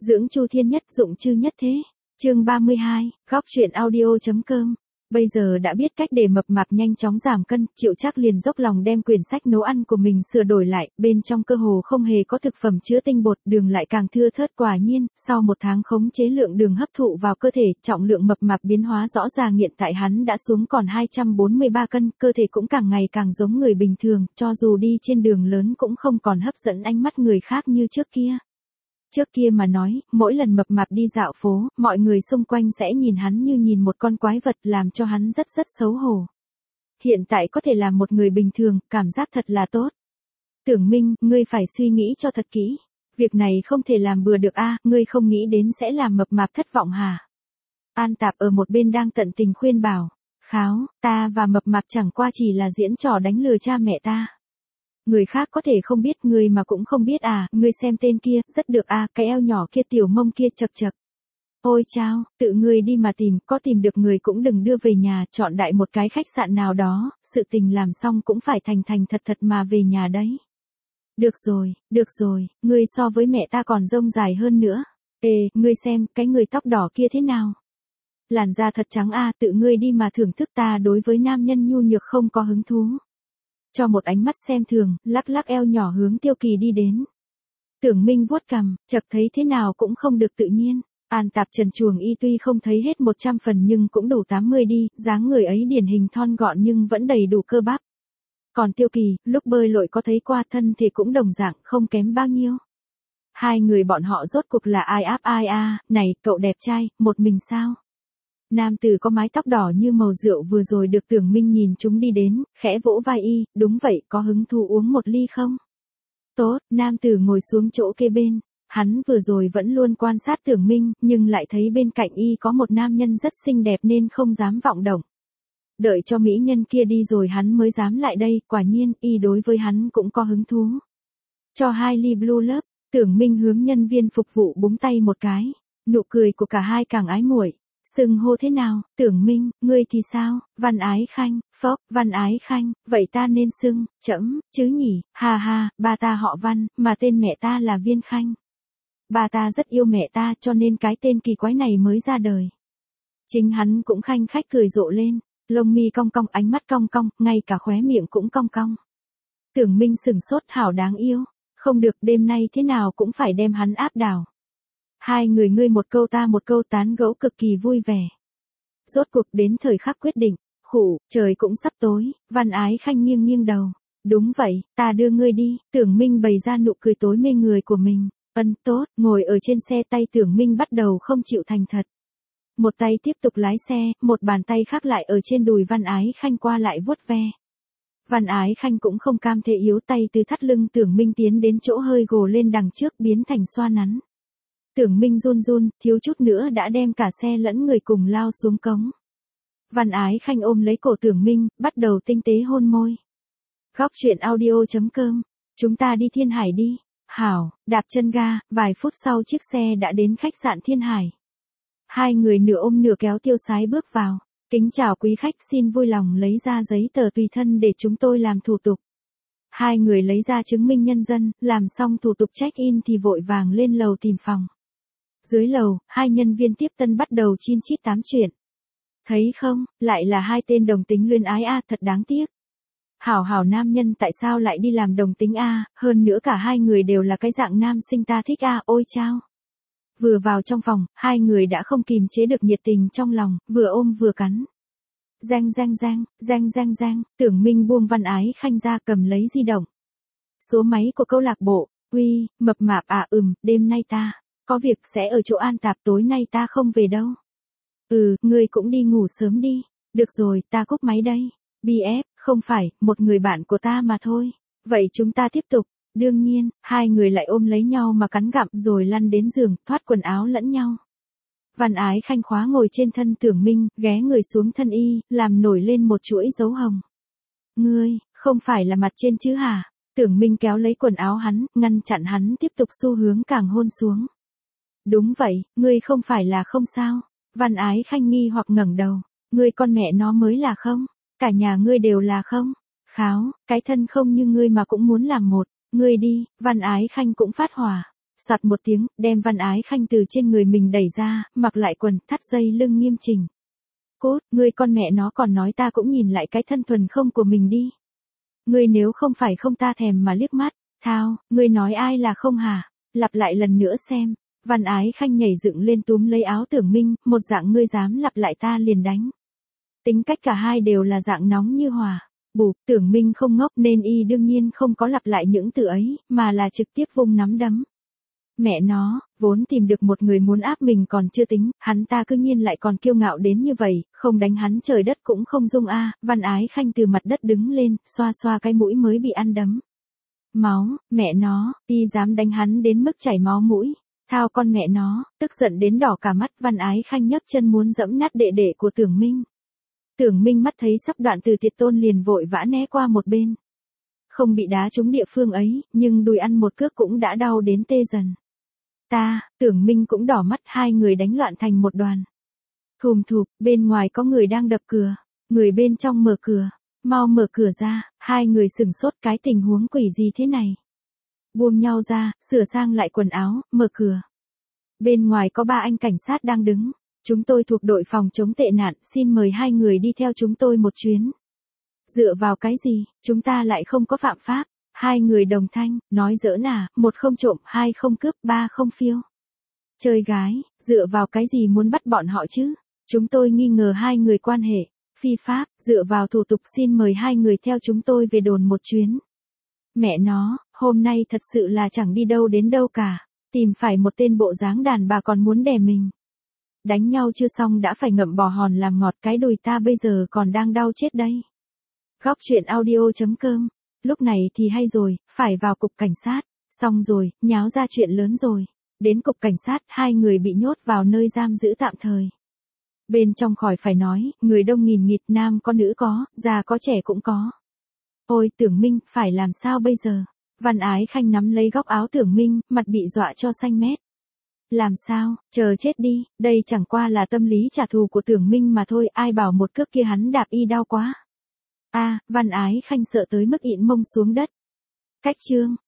Dưỡng Chu Thiên Nhất dụng chư nhất thế. Chương 32, góc truyện audio.com. Bây giờ đã biết cách để mập mạp nhanh chóng giảm cân, Triệu Trác liền dốc lòng đem quyển sách nấu ăn của mình sửa đổi lại, bên trong cơ hồ không hề có thực phẩm chứa tinh bột, đường lại càng thưa thớt. Quả nhiên, sau một tháng khống chế lượng đường hấp thụ vào cơ thể, trọng lượng mập mạp biến hóa rõ ràng, hiện tại hắn đã xuống còn 243 cân, cơ thể cũng càng ngày càng giống người bình thường, cho dù đi trên đường lớn cũng không còn hấp dẫn ánh mắt người khác như trước kia. Trước kia mà nói, mỗi lần mập mạp đi dạo phố, mọi người xung quanh sẽ nhìn hắn như nhìn một con quái vật, làm cho hắn rất xấu hổ. Hiện tại có thể làm một người bình thường, cảm giác thật là tốt. Tưởng Minh, ngươi phải suy nghĩ cho thật kỹ. Việc này không thể làm bừa được a, ngươi không nghĩ đến sẽ làm mập mạp thất vọng hả? An Tạp ở một bên đang tận tình khuyên bảo. Kháo, ta và mập mạp chẳng qua chỉ là diễn trò đánh lừa cha mẹ ta. Người khác có thể không biết, ngươi mà cũng không biết à, ngươi xem tên kia, rất được à, cái eo nhỏ kia, tiểu mông kia, chật chật. Ôi chao, tự ngươi đi mà tìm, có tìm được người cũng đừng đưa về nhà, chọn đại một cái khách sạn nào đó, sự tình làm xong cũng phải thành thật mà về nhà đấy. Được rồi, ngươi so với mẹ ta còn rông dài hơn nữa. Ê, ngươi xem, cái người tóc đỏ kia thế nào? Làn da thật trắng à, tự ngươi đi mà thưởng thức, ta đối với nam nhân nhu nhược không có hứng thú. Cho một ánh mắt xem thường, lắc eo nhỏ hướng Tiêu Kỳ đi đến. Tưởng Minh vuốt cằm, chợt thấy thế nào cũng không được tự nhiên. An Tạp trần truồng y tuy không thấy hết 100 phần nhưng cũng đủ 80 đi, dáng người ấy điển hình thon gọn nhưng vẫn đầy đủ cơ bắp. Còn Tiêu Kỳ, lúc bơi lội có thấy qua, thân thì cũng đồng dạng, không kém bao nhiêu. Hai người bọn họ rốt cuộc là ai áp ai a? Này, cậu đẹp trai, một mình sao? Nam tử có mái tóc đỏ như màu rượu vừa rồi được Tưởng Minh nhìn chúng đi đến, khẽ vỗ vai y, đúng vậy, có hứng thú uống một ly không? Tốt, nam tử ngồi xuống chỗ kê bên, hắn vừa rồi vẫn luôn quan sát Tưởng Minh, nhưng lại thấy bên cạnh y có một nam nhân rất xinh đẹp nên không dám vọng động. Đợi cho mỹ nhân kia đi rồi hắn mới dám lại đây, quả nhiên, y đối với hắn cũng có hứng thú. Cho 2 ly Blue Love, Tưởng Minh hướng nhân viên phục vụ búng tay một cái, nụ cười của cả hai càng ái muội. Xưng hô thế nào, Tưởng Minh, ngươi thì sao, Văn Ái Khanh, phốc, Văn Ái Khanh, vậy ta nên xưng, trẫm, chứ nhỉ, ha, ba ta họ Văn, mà tên mẹ ta là Viên Khanh. Ba ta rất yêu mẹ ta cho nên cái tên kỳ quái này mới ra đời. Chính hắn cũng khanh khách cười rộ lên, lông mi cong cong, ánh mắt cong cong, ngay cả khóe miệng cũng cong cong. Tưởng Minh sừng sốt, hảo đáng yêu, không được, đêm nay thế nào cũng phải đem hắn áp đảo. Hai người ngươi một câu ta một câu tán gẫu cực kỳ vui vẻ. Rốt cuộc đến thời khắc quyết định, khủ, trời cũng sắp tối, Văn Ái Khanh nghiêng đầu. Đúng vậy, ta đưa ngươi đi, Tưởng Minh bày ra nụ cười tối mê người của mình. Tốt, ngồi ở trên xe, tay Tưởng Minh bắt đầu không chịu thành thật. Một tay tiếp tục lái xe, một bàn tay khác lại ở trên đùi Văn Ái Khanh qua lại vuốt ve. Văn Ái Khanh cũng không cam thế yếu, tay từ thắt lưng Tưởng Minh tiến đến chỗ hơi gồ lên đằng trước biến thành xoa nắn. Tưởng Minh run, thiếu chút nữa đã đem cả xe lẫn người cùng lao xuống cống. Văn Ái Khanh ôm lấy cổ Tưởng Minh, bắt đầu tinh tế hôn môi. Góc truyện audio.com, chúng ta đi Thiên Hải đi. Hảo, đạp chân ga, vài phút sau chiếc xe đã đến khách sạn Thiên Hải. Hai người nửa ôm nửa kéo tiêu sái bước vào. Kính chào quý khách, xin vui lòng lấy ra giấy tờ tùy thân để chúng tôi làm thủ tục. Hai người lấy ra chứng minh nhân dân, làm xong thủ tục check-in thì vội vàng lên lầu tìm phòng. Dưới lầu, hai nhân viên tiếp tân bắt đầu chin chít tám chuyện. Thấy không, lại là hai tên đồng tính luyến ái a, thật đáng tiếc. Hảo nam nhân tại sao lại đi làm đồng tính a, hơn nữa cả hai người đều là cái dạng nam sinh ta thích a, ôi chao. Vừa vào trong phòng, hai người đã không kìm chế được nhiệt tình trong lòng, vừa ôm vừa cắn. Giang, Tưởng Minh buông Văn Ái Khanh ra, cầm lấy di động. Số máy của câu lạc bộ, uy, mập mạp à, đêm nay ta có việc sẽ ở chỗ An Tạp, tối nay ta không về đâu. Ngươi cũng đi ngủ sớm đi. Được rồi, ta cúp máy đây. BF, không phải, một người bạn của ta mà thôi. Vậy chúng ta tiếp tục. Đương nhiên, hai người lại ôm lấy nhau mà cắn gặm rồi lăn đến giường, thoát quần áo lẫn nhau. Văn Ái Khanh khóa ngồi trên thân Tưởng Minh, ghé người xuống thân y, làm nổi lên một chuỗi dấu hồng. Ngươi, không phải là mặt trên chứ hả? Tưởng Minh kéo lấy quần áo hắn, ngăn chặn hắn tiếp tục xu hướng càng hôn xuống. Đúng vậy, ngươi không phải là không sao? Văn Ái Khanh nghi hoặc ngẩng đầu. Ngươi con mẹ nó mới là không? Cả nhà ngươi đều là không? Kháo, cái thân không như ngươi mà cũng muốn làm một. Ngươi đi, Văn Ái Khanh cũng phát hỏa. Soạt một tiếng, đem Văn Ái Khanh từ trên người mình đẩy ra, mặc lại quần, thắt dây lưng nghiêm chỉnh. Cút, ngươi con mẹ nó còn nói ta cũng nhìn lại cái thân thuần không của mình đi. Ngươi nếu không phải không ta thèm mà liếc mắt, thao, ngươi nói ai là không hả? Lặp lại lần nữa xem. Văn Ái Khanh nhảy dựng lên túm lấy áo Tưởng Minh, một dạng ngươi dám lặp lại ta liền đánh. Tính cách cả hai đều là dạng nóng như hỏa. Bụp, Tưởng Minh không ngốc nên y đương nhiên không có lặp lại những từ ấy, mà là trực tiếp vung nắm đấm. Mẹ nó, vốn tìm được một người muốn áp mình còn chưa tính, hắn ta cứ nhiên lại còn kiêu ngạo đến như vậy, không đánh hắn trời đất cũng không dung a. Văn Ái Khanh từ mặt đất đứng lên, xoa xoa cái mũi mới bị ăn đấm. Máu, mẹ nó, y dám đánh hắn đến mức chảy máu mũi. Thao con mẹ nó, tức giận đến đỏ cả mắt. Văn Ái Khanh nhấc chân muốn dẫm nát đệ đệ của Tưởng Minh. Tưởng Minh mắt thấy sắp đoạn từ Tiệt Tôn liền vội vã né qua một bên. Không bị đá trúng địa phương ấy, nhưng đùi ăn một cước cũng đã đau đến tê dần. Tưởng Minh cũng đỏ mắt, hai người đánh loạn thành một đoàn. Thùm thụp, bên ngoài có người đang đập cửa. Người bên trong mở cửa. Mau mở cửa ra, hai người sửng sốt cái tình huống quỷ gì thế này. Buông nhau ra, sửa sang lại quần áo, mở cửa. Bên ngoài có ba anh cảnh sát đang đứng. Chúng tôi thuộc đội phòng chống tệ nạn, xin mời hai người đi theo chúng tôi một chuyến. Dựa vào cái gì, chúng ta lại không có phạm pháp. Hai người đồng thanh, nói giỡn à, một không trộm, hai không cướp, ba không phiêu. Chơi gái, dựa vào cái gì muốn bắt bọn họ chứ? Chúng tôi nghi ngờ hai người quan hệ phi pháp, dựa vào thủ tục xin mời hai người theo chúng tôi về đồn một chuyến. Mẹ nó, hôm nay thật sự là chẳng đi đâu đến đâu cả. Tìm phải một tên bộ dáng đàn bà còn muốn đè mình. Đánh nhau chưa xong đã phải ngậm bò hòn làm ngọt, cái đùi ta bây giờ còn đang đau chết đây. Góc chuyện audio.com. Lúc này thì hay rồi, phải vào cục cảnh sát. Xong rồi, nháo ra chuyện lớn rồi. Đến cục cảnh sát, hai người bị nhốt vào nơi giam giữ tạm thời. Bên trong khỏi phải nói, người đông nghìn nghịt, nam có nữ có, già có trẻ cũng có. Ôi Tưởng Minh, phải làm sao bây giờ? Văn Ái Khanh nắm lấy góc áo Tưởng Minh, mặt bị dọa cho xanh mét. Làm sao, chờ chết đi, đây chẳng qua là tâm lý trả thù của Tưởng Minh mà thôi, ai bảo một cước kia hắn đạp y đau quá. Văn Ái Khanh sợ tới mức ịn mông xuống đất. Cách chương.